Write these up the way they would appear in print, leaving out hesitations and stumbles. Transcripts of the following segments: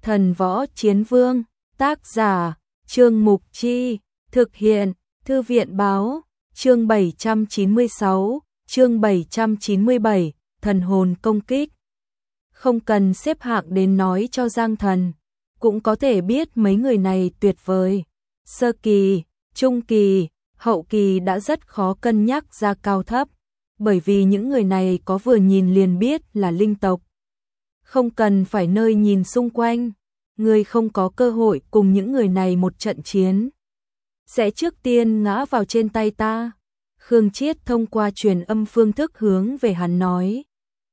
Thần Võ Chiến Vương, tác giả, Trương Mục Chi, thực hiện, Thư viện báo, chương 796, chương 797, thần hồn công kích. Không cần xếp hạng đến nói cho Giang Thần, cũng có thể biết mấy người này tuyệt vời. Sơ kỳ, trung kỳ, hậu kỳ đã rất khó cân nhắc ra cao thấp, bởi vì những người này có vừa nhìn liền biết là linh tộc. Không cần phải nơi nhìn xung quanh, người không có cơ hội cùng những người này một trận chiến, sẽ trước tiên ngã vào trên tay ta. Khương Chiết thông qua truyền âm phương thức hướng về hắn nói,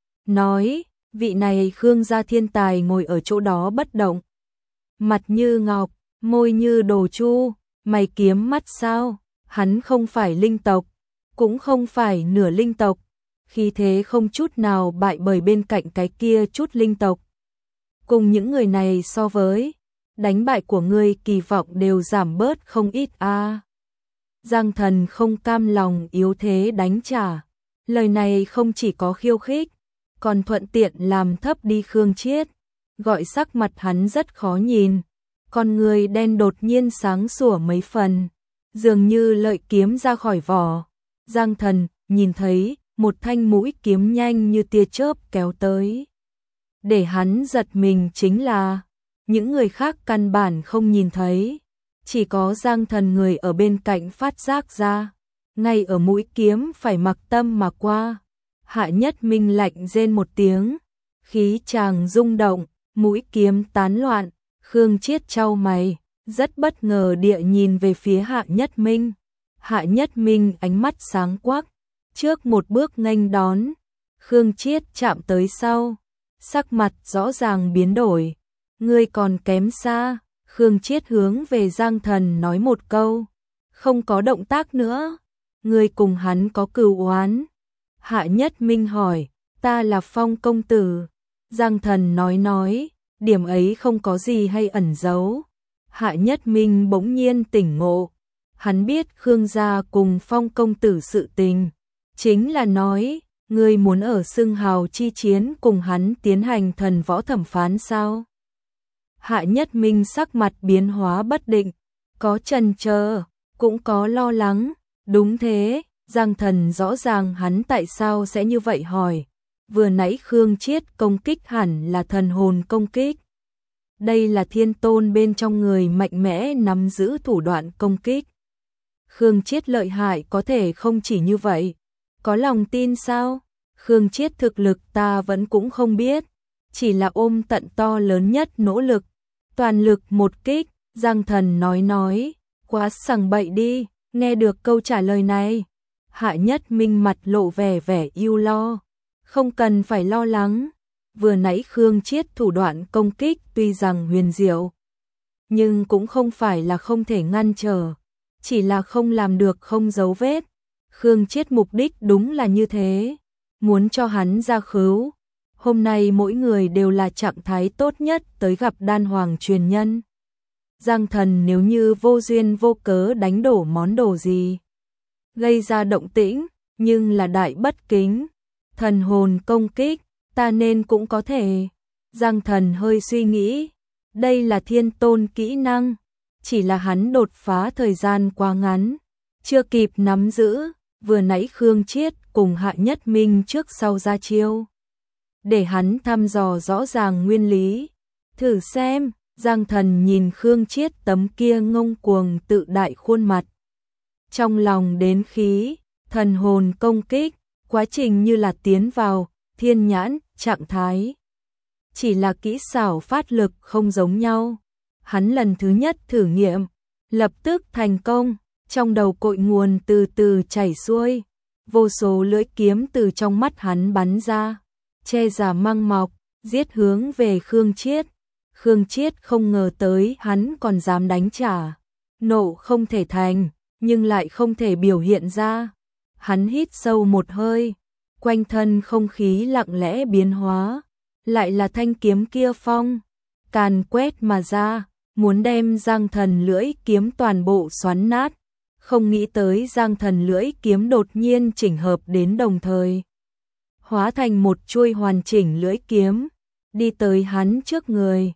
vị này Khương gia thiên tài ngồi ở chỗ đó bất động. Mặt như ngọc, môi như đồ chu, mày kiếm mắt sao, hắn không phải linh tộc, cũng không phải nửa linh tộc, khí thế không chút nào bại bởi bên cạnh cái kia chút linh tộc. Cùng những người này so với, đánh bại của ngươi kỳ vọng đều giảm bớt không ít a. Giang Thần không cam lòng yếu thế đánh trả, lời này không chỉ có khiêu khích, còn thuận tiện làm thấp đi Khương Chiết, gọi sắc mặt hắn rất khó nhìn, con người đen đột nhiên sáng sủa mấy phần, dường như lợi kiếm ra khỏi vỏ. Giang Thần nhìn thấy một thanh mũi kiếm nhanh như tia chớp kéo tới. Để hắn giật mình chính là, những người khác căn bản không nhìn thấy, chỉ có Giang Thần người ở bên cạnh phát giác ra, ngay ở mũi kiếm phải mặc tâm mà qua. Hạ Nhất Minh lạnh rên một tiếng, khí chàng rung động, mũi kiếm tán loạn. Khương Chiết chau mày, rất bất ngờ địa nhìn về phía Hạ Nhất Minh. Hạ Nhất Minh ánh mắt sáng quắc, trước một bước nghênh đón. Khương Chiết chạm tới sau, sắc mặt rõ ràng biến đổi. Ngươi còn kém xa. Khương Chiết hướng về Giang Thần nói một câu, không có động tác nữa. Ngươi cùng hắn có cừu oán? Hạ Nhất Minh hỏi. Ta là Phong công tử. Giang Thần nói, điểm ấy không có gì hay ẩn giấu. Hạ Nhất Minh bỗng nhiên tỉnh ngộ, hắn biết Khương gia cùng Phong công tử sự tình, chính là nói, ngươi muốn ở xưng hào chi chiến cùng hắn tiến hành thần võ thẩm phán sao? Hạ Nhất Minh sắc mặt biến hóa bất định, có chần chờ, cũng có lo lắng. Đúng thế, Giang Thần rõ ràng hắn tại sao sẽ như vậy hỏi. Vừa nãy Khương Chiết công kích hẳn là thần hồn công kích. Đây là thiên tôn bên trong người mạnh mẽ nắm giữ thủ đoạn công kích. Khương Chiết lợi hại có thể không chỉ như vậy. Có lòng tin sao? Khương Chiết thực lực ta vẫn cũng không biết. Chỉ là ôm tận to lớn nhất nỗ lực. Toàn lực một kích. Giang Thần nói. Quá sằng bậy đi. Nghe được câu trả lời này, Hạ Nhất Minh mặt lộ vẻ ưu lo. Không cần phải lo lắng. Vừa nãy Khương Chiết thủ đoạn công kích tuy rằng huyền diệu, nhưng cũng không phải là không thể ngăn trở, chỉ là không làm được không dấu vết. Khương Chiết mục đích đúng là như thế, muốn cho hắn ra khứu. Hôm nay mỗi người đều là trạng thái tốt nhất tới gặp đan hoàng truyền nhân. Giang Thần nếu như vô duyên vô cớ đánh đổ món đồ gì, gây ra động tĩnh, nhưng là đại bất kính. Thần hồn công kích, ta nên cũng có thể. Giang Thần hơi suy nghĩ, đây là thiên tôn kỹ năng, chỉ là hắn đột phá thời gian quá ngắn, chưa kịp nắm giữ. Vừa nãy Khương Chiết cùng Hạ Nhất Minh trước sau ra chiêu, để hắn thăm dò rõ ràng nguyên lý. Thử xem. Giang Thần nhìn Khương Chiết tấm kia ngông cuồng tự đại khuôn mặt, trong lòng đến khí. Thần hồn công kích, quá trình như là tiến vào thiên nhãn trạng thái, chỉ là kỹ xảo phát lực không giống nhau. Hắn lần thứ nhất thử nghiệm, lập tức thành công. Trong đầu cội nguồn từ từ chảy xuôi, vô số lưỡi kiếm từ trong mắt hắn bắn ra, che giả mang mọc, giết hướng về Khương Chiết. Khương Chiết không ngờ tới hắn còn dám đánh trả, nộ không thể thành, nhưng lại không thể biểu hiện ra. Hắn hít sâu một hơi, quanh thân không khí lặng lẽ biến hóa, lại là thanh kiếm kia phong càn quét mà ra, muốn đem Giang Thần lưỡi kiếm toàn bộ xoắn nát. Không nghĩ tới Giang Thần lưỡi kiếm đột nhiên chỉnh hợp đến đồng thời, hóa thành một chuôi hoàn chỉnh lưỡi kiếm, đi tới hắn trước người.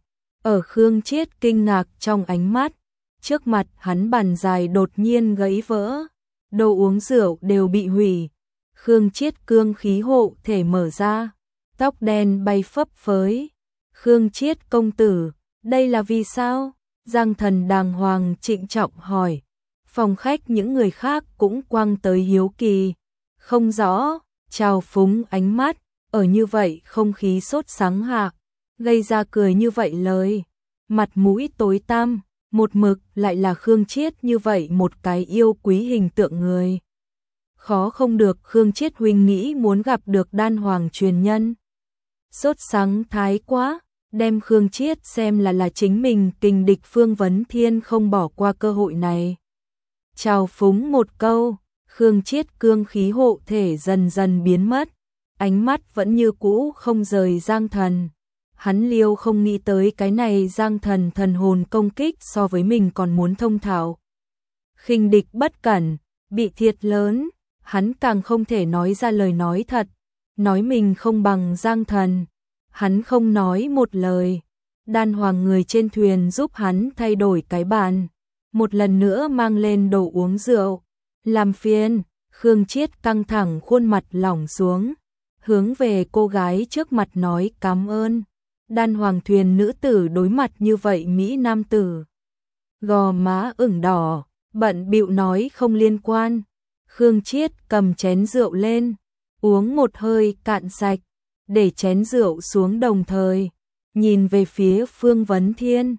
Ở Khương Chiết kinh ngạc trong ánh mắt, trước mặt hắn bàn dài đột nhiên gãy vỡ, đồ uống rượu đều bị hủy. Khương Chiết cương khí hộ thể mở ra, tóc đen bay phấp phới. Khương Chiết công tử, đây là vì sao? Giang Thần đàng hoàng trịnh trọng hỏi. Phòng khách những người khác cũng quăng tới hiếu kỳ. Không rõ, trào phúng ánh mắt, ở như vậy không khí sốt sắng hạ, gây ra cười như vậy lời. Mặt mũi tối tăm, một mực lại là Khương Chiết như vậy một cái yêu quý hình tượng người. Khó không được Khương Chiết huynh nghĩ muốn gặp được đan hoàng truyền nhân. Sốt sắng thái quá, đem Khương Chiết xem là chính mình kình địch Phương Vấn Thiên không bỏ qua cơ hội này. Chào phúng một câu, Khương Chiết cương khí hộ thể dần dần biến mất, ánh mắt vẫn như cũ không rời Giang Thần. Hắn liêu không nghĩ tới cái này Giang Thần thần hồn công kích so với mình còn muốn thông thạo. Khinh địch bất cẩn, bị thiệt lớn, hắn càng không thể nói ra lời nói thật, nói mình không bằng Giang Thần. Hắn không nói một lời, đan hoàng người trên thuyền giúp hắn thay đổi cái bàn, một lần nữa mang lên đồ uống rượu. Làm phiền, Khương Chiết căng thẳng khuôn mặt lỏng xuống, hướng về cô gái trước mặt nói cảm ơn. Đan hoàng thuyền nữ tử đối mặt như vậy Mỹ nam tử, gò má ửng đỏ, bận bịu nói không liên quan. Khương Chiết cầm chén rượu lên, uống một hơi cạn sạch, để chén rượu xuống đồng thời, nhìn về phía Phương Vấn Thiên,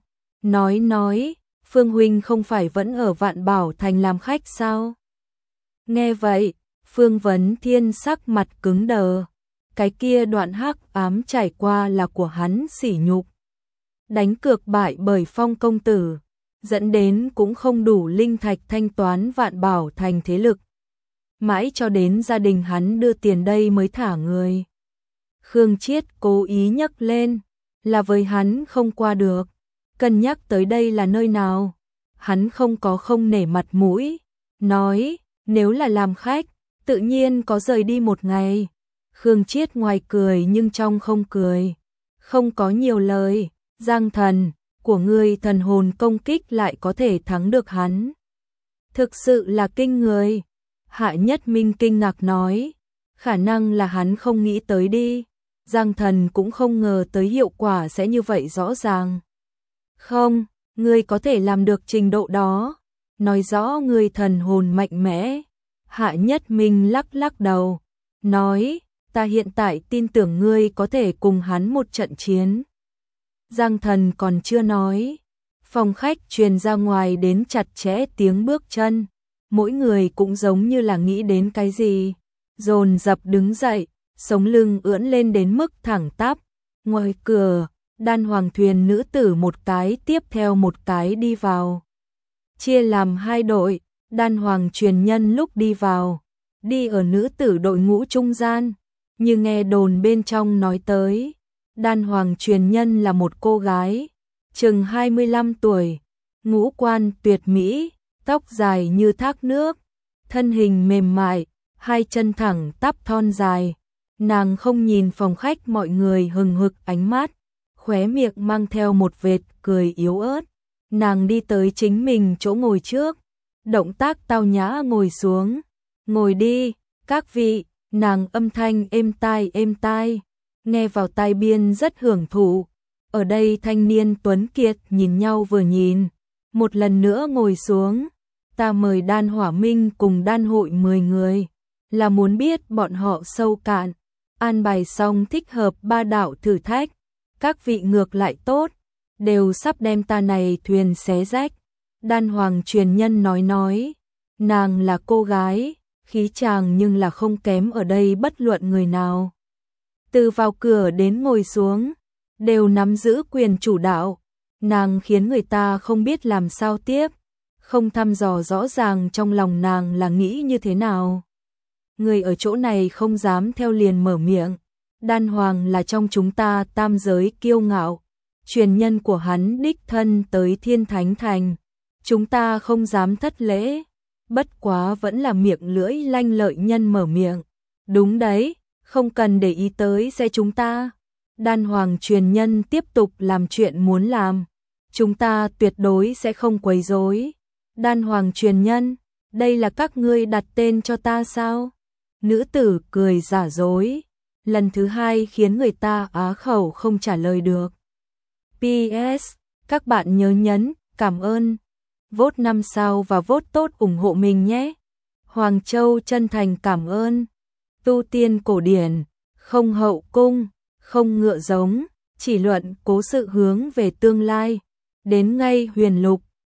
nói, Phương huynh không phải vẫn ở Vạn Bảo Thành làm khách sao? Nghe vậy, Phương Vấn Thiên sắc mặt cứng đờ, cái kia đoạn hắc ám trải qua là của hắn sỉ nhục. Đánh cược bại bởi Phong công tử, dẫn đến cũng không đủ linh thạch thanh toán Vạn Bảo Thành thế lực. Mãi cho đến gia đình hắn đưa tiền đây mới thả người. Khương Chiết cố ý nhắc lên, là với hắn không qua được, cân nhắc tới đây là nơi nào. Hắn không có không nể mặt mũi, nói, nếu là làm khách, tự nhiên có rời đi một ngày. Khương Chiết ngoài cười nhưng trong không cười, không có nhiều lời. Giang Thần, của ngươi thần hồn công kích lại có thể thắng được hắn. Thực sự là kinh người. Hạ Nhất Minh kinh ngạc nói, khả năng là hắn không nghĩ tới đi. Giang Thần cũng không ngờ tới hiệu quả sẽ như vậy rõ ràng. Không, ngươi có thể làm được trình độ đó, nói rõ ngươi thần hồn mạnh mẽ. Hạ Nhất Minh lắc lắc đầu, nói, ta hiện tại tin tưởng ngươi có thể cùng hắn một trận chiến. Giang Thần còn chưa nói, phòng khách truyền ra ngoài đến chặt chẽ tiếng bước chân, mỗi người cũng giống như là nghĩ đến cái gì, dồn dập đứng dậy, sống lưng ưỡn lên đến mức thẳng tắp. Ngoài cửa, đan hoàng thuyền nữ tử một cái tiếp theo một cái đi vào. Chia làm hai đội, đan hoàng truyền nhân lúc đi vào, đi ở nữ tử đội ngũ trung gian, như nghe đồn bên trong nói tới. Đan hoàng truyền nhân là một cô gái, chừng 25 tuổi, ngũ quan tuyệt mỹ, tóc dài như thác nước, thân hình mềm mại, hai chân thẳng tắp thon dài. Nàng không nhìn phòng khách mọi người hừng hực ánh mắt, khóe miệng mang theo một vệt cười yếu ớt. Nàng đi tới chính mình chỗ ngồi trước, động tác tao nhã ngồi xuống. Ngồi đi, các vị. Nàng âm thanh êm tai, nghe vào tai biên rất hưởng thụ. Ở đây thanh niên tuấn kiệt nhìn nhau vừa nhìn, một lần nữa ngồi xuống. Ta mời Đan Hỏa Minh cùng đan hội 10 người, là muốn biết bọn họ sâu cạn. An bài xong thích hợp 3 đạo thử thách, các vị ngược lại tốt, đều sắp đem ta này thuyền xé rách. Đan hoàng truyền nhân nói, nàng là cô gái, khí chàng nhưng là không kém ở đây bất luận người nào. Từ vào cửa đến ngồi xuống, đều nắm giữ quyền chủ đạo, nàng khiến người ta không biết làm sao tiếp, không thăm dò rõ ràng trong lòng nàng là nghĩ như thế nào. Người ở chỗ này không dám theo liền mở miệng, đan hoàng là trong chúng ta tam giới kiêu ngạo, truyền nhân của hắn đích thân tới Thiên Thánh Thành, chúng ta không dám thất lễ. Bất quá vẫn là miệng lưỡi lanh lợi nhân mở miệng, đúng đấy, không cần để ý tới xe chúng ta. Đan Hoàng truyền nhân tiếp tục làm chuyện muốn làm. Chúng ta tuyệt đối sẽ không quấy rối. Đan Hoàng truyền nhân, đây là các ngươi đặt tên cho ta sao? Nữ tử cười giả dối. Lần thứ hai khiến người ta á khẩu không trả lời được. PS, các bạn nhớ nhấn, cảm ơn. Vote 5 sao và vote tốt ủng hộ mình nhé. Hoàng Châu chân thành cảm ơn. Tu tiên cổ điển, không hậu cung, không ngựa giống, chỉ luận cố sự hướng về tương lai. Đến ngay huyền lục,